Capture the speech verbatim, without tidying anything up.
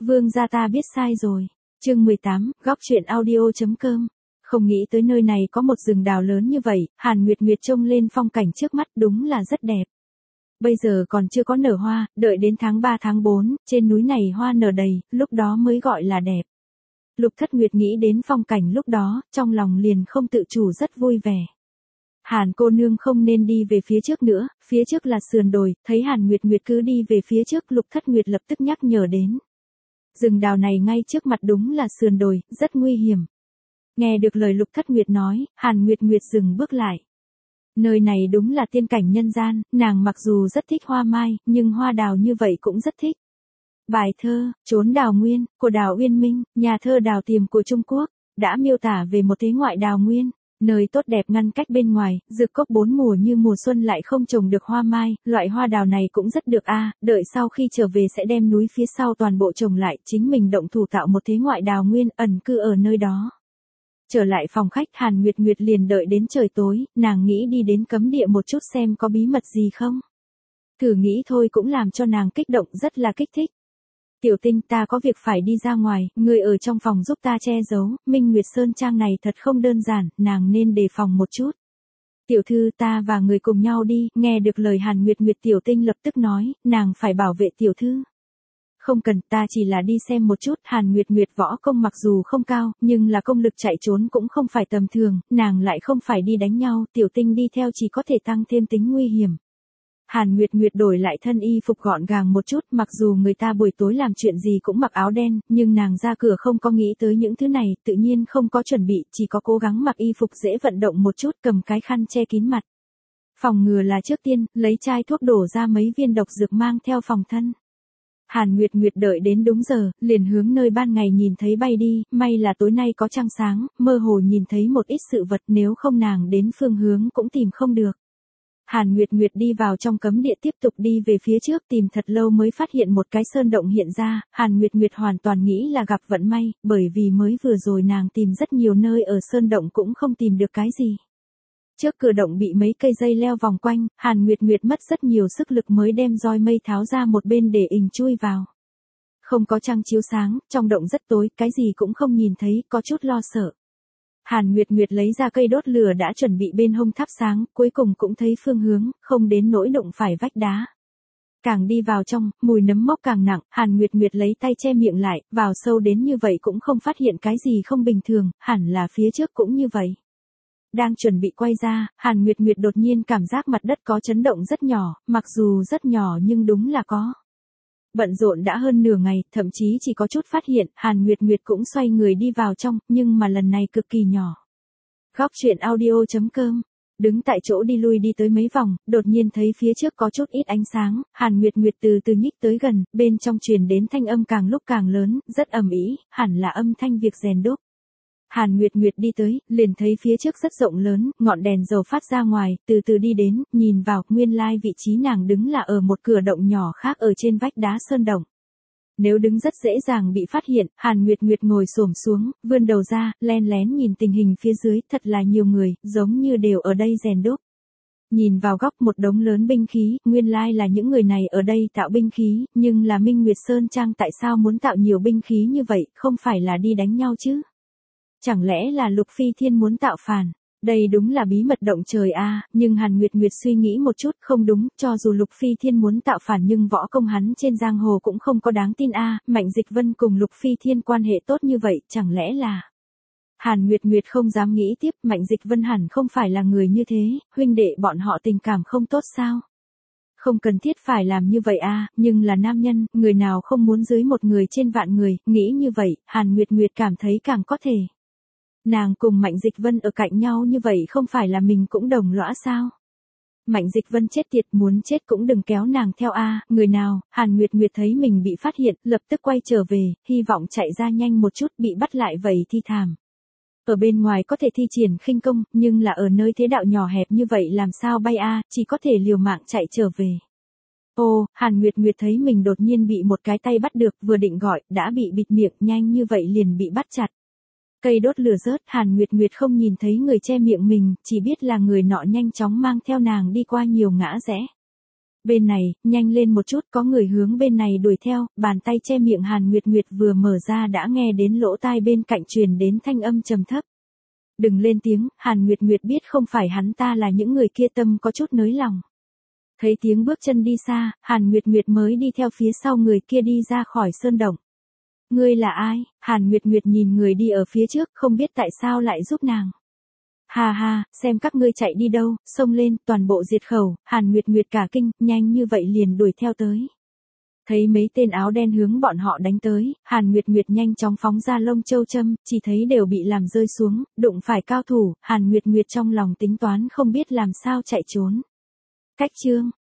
Vương gia ta biết sai rồi. Chương mười tám, góc truyện audio.com. Không nghĩ tới nơi này có một rừng đào lớn như vậy, Hàn Nguyệt Nguyệt trông lên phong cảnh trước mắt đúng là rất đẹp. Bây giờ còn chưa có nở hoa, đợi đến tháng ba tháng bốn, trên núi này hoa nở đầy, lúc đó mới gọi là đẹp. Lục Thất Nguyệt nghĩ đến phong cảnh lúc đó, trong lòng liền không tự chủ rất vui vẻ. Hàn cô nương không nên đi về phía trước nữa, phía trước là sườn đồi, thấy Hàn Nguyệt Nguyệt cứ đi về phía trước, Lục Thất Nguyệt lập tức nhắc nhở đến. Rừng đào này ngay trước mặt đúng là sườn đồi, rất nguy hiểm. Nghe được lời Lục Thất Nguyệt nói, Hàn Nguyệt Nguyệt dừng bước lại. Nơi này đúng là tiên cảnh nhân gian, nàng mặc dù rất thích hoa mai, nhưng hoa đào như vậy cũng rất thích. Bài thơ, Trốn đào nguyên, của Đào Uyên Minh, nhà thơ đào tiềm của Trung Quốc, đã miêu tả về một thế ngoại đào nguyên, nơi tốt đẹp ngăn cách bên ngoài, dược cốc bốn mùa như mùa xuân lại không trồng được hoa mai, loại hoa đào này cũng rất được a, đợi sau khi trở về sẽ đem núi phía sau toàn bộ trồng lại, chính mình động thủ tạo một thế ngoại đào nguyên, ẩn cư ở nơi đó. Trở lại phòng khách, Hàn Nguyệt Nguyệt liền đợi đến trời tối, nàng nghĩ đi đến cấm địa một chút xem có bí mật gì không. Thử nghĩ thôi cũng làm cho nàng kích động, rất là kích thích. Tiểu Tinh, ta có việc phải đi ra ngoài, người ở trong phòng giúp ta che giấu, Minh Nguyệt Sơn Trang này thật không đơn giản, nàng nên đề phòng một chút. Tiểu thư, ta và người cùng nhau đi, nghe được lời Hàn Nguyệt Nguyệt, Tiểu Tinh lập tức nói, nàng phải bảo vệ tiểu thư. Không cần, ta chỉ là đi xem một chút. Hàn Nguyệt Nguyệt võ công mặc dù không cao, nhưng là công lực chạy trốn cũng không phải tầm thường, nàng lại không phải đi đánh nhau, Tiểu Tinh đi theo chỉ có thể tăng thêm tính nguy hiểm. Hàn Nguyệt Nguyệt đổi lại thân y phục gọn gàng một chút, mặc dù người ta buổi tối làm chuyện gì cũng mặc áo đen, nhưng nàng ra cửa không có nghĩ tới những thứ này, tự nhiên không có chuẩn bị, chỉ có cố gắng mặc y phục dễ vận động một chút, cầm cái khăn che kín mặt. Phòng ngừa là trước tiên, lấy chai thuốc đổ ra mấy viên độc dược mang theo phòng thân. Hàn Nguyệt Nguyệt đợi đến đúng giờ, liền hướng nơi ban ngày nhìn thấy bay đi, may là tối nay có trăng sáng, mơ hồ nhìn thấy một ít sự vật, nếu không nàng đến phương hướng cũng tìm không được. Hàn Nguyệt Nguyệt đi vào trong cấm địa tiếp tục đi về phía trước, tìm thật lâu mới phát hiện một cái sơn động hiện ra, Hàn Nguyệt Nguyệt hoàn toàn nghĩ là gặp vận may, bởi vì mới vừa rồi nàng tìm rất nhiều nơi ở sơn động cũng không tìm được cái gì. Trước cửa động bị mấy cây dây leo vòng quanh, Hàn Nguyệt Nguyệt mất rất nhiều sức lực mới đem roi mây tháo ra một bên để ình chui vào. Không có trăng chiếu sáng, trong động rất tối, cái gì cũng không nhìn thấy, có chút lo sợ. Hàn Nguyệt Nguyệt lấy ra cây đốt lửa đã chuẩn bị bên hông thắp sáng, cuối cùng cũng thấy phương hướng, không đến nỗi đụng phải vách đá. Càng đi vào trong, mùi nấm mốc càng nặng, Hàn Nguyệt Nguyệt lấy tay che miệng lại, vào sâu đến như vậy cũng không phát hiện cái gì không bình thường, hẳn là phía trước cũng như vậy. Đang chuẩn bị quay ra, Hàn Nguyệt Nguyệt đột nhiên cảm giác mặt đất có chấn động rất nhỏ, mặc dù rất nhỏ nhưng đúng là có. Bận rộn đã hơn nửa ngày, thậm chí chỉ có chút phát hiện, Hàn Nguyệt Nguyệt cũng xoay người đi vào trong, nhưng mà lần này cực kỳ nhỏ. Góc truyện audio.com. Đứng tại chỗ đi lui đi tới mấy vòng, đột nhiên thấy phía trước có chút ít ánh sáng, Hàn Nguyệt Nguyệt từ từ nhích tới gần, bên trong truyền đến thanh âm càng lúc càng lớn, rất ầm ĩ, hẳn là âm thanh việc rèn đúc. Hàn Nguyệt Nguyệt đi tới, liền thấy phía trước rất rộng lớn, ngọn đèn dầu phát ra ngoài, từ từ đi đến, nhìn vào, nguyên lai vị trí nàng đứng là ở một cửa động nhỏ khác ở trên vách đá sơn động. Nếu đứng rất dễ dàng bị phát hiện, Hàn Nguyệt Nguyệt ngồi xổm xuống, vươn đầu ra, len lén nhìn tình hình phía dưới, thật là nhiều người, giống như đều ở đây rèn đúc. Nhìn vào góc một đống lớn binh khí, nguyên lai là những người này ở đây tạo binh khí, nhưng là Minh Nguyệt Sơn Trang tại sao muốn tạo nhiều binh khí như vậy, không phải là đi đánh nhau chứ? Chẳng lẽ là Lục Phi Thiên muốn tạo phản? Đây đúng là bí mật động trời a, à, nhưng Hàn Nguyệt Nguyệt suy nghĩ một chút, không đúng, cho dù Lục Phi Thiên muốn tạo phản nhưng võ công hắn trên giang hồ cũng không có đáng tin a, à, Mạnh Dịch Vân cùng Lục Phi Thiên quan hệ tốt như vậy, chẳng lẽ là... Hàn Nguyệt Nguyệt không dám nghĩ tiếp, Mạnh Dịch Vân hẳn không phải là người như thế, huynh đệ bọn họ tình cảm không tốt sao? Không cần thiết phải làm như vậy a, à, nhưng là nam nhân, người nào không muốn dưới một người trên vạn người, nghĩ như vậy, Hàn Nguyệt Nguyệt cảm thấy càng có thể. Nàng cùng Mạnh Dịch Vân ở cạnh nhau như vậy không phải là mình cũng đồng lõa sao? Mạnh Dịch Vân chết tiệt, muốn chết cũng đừng kéo nàng theo a, à, người nào? Hàn Nguyệt Nguyệt thấy mình bị phát hiện, lập tức quay trở về, hy vọng chạy ra nhanh một chút, bị bắt lại vậy thì thảm. Ở bên ngoài có thể thi triển khinh công, nhưng là ở nơi thế đạo nhỏ hẹp như vậy làm sao bay a, à, chỉ có thể liều mạng chạy trở về. Ô, Hàn Nguyệt Nguyệt thấy mình đột nhiên bị một cái tay bắt được, vừa định gọi, đã bị bịt miệng, nhanh như vậy liền bị bắt chặt. Cây đốt lửa rớt, Hàn Nguyệt Nguyệt không nhìn thấy người che miệng mình, chỉ biết là người nọ nhanh chóng mang theo nàng đi qua nhiều ngã rẽ. Bên này, nhanh lên một chút, có người hướng bên này đuổi theo, bàn tay che miệng Hàn Nguyệt Nguyệt vừa mở ra đã nghe đến lỗ tai bên cạnh truyền đến thanh âm trầm thấp. Đừng lên tiếng, Hàn Nguyệt Nguyệt biết không phải hắn ta là những người kia, tâm có chút nới lòng. Thấy tiếng bước chân đi xa, Hàn Nguyệt Nguyệt mới đi theo phía sau người kia đi ra khỏi sơn động. Ngươi là ai? Hàn Nguyệt Nguyệt nhìn người đi ở phía trước, không biết tại sao lại giúp nàng. Hà hà, xem các ngươi chạy đi đâu, xông lên, toàn bộ diệt khẩu. Hàn Nguyệt Nguyệt cả kinh, nhanh như vậy liền đuổi theo tới. Thấy mấy tên áo đen hướng bọn họ đánh tới, Hàn Nguyệt Nguyệt nhanh chóng phóng ra lông châu châm, chỉ thấy đều bị làm rơi xuống, đụng phải cao thủ. Hàn Nguyệt Nguyệt trong lòng tính toán không biết làm sao chạy trốn. Cách chương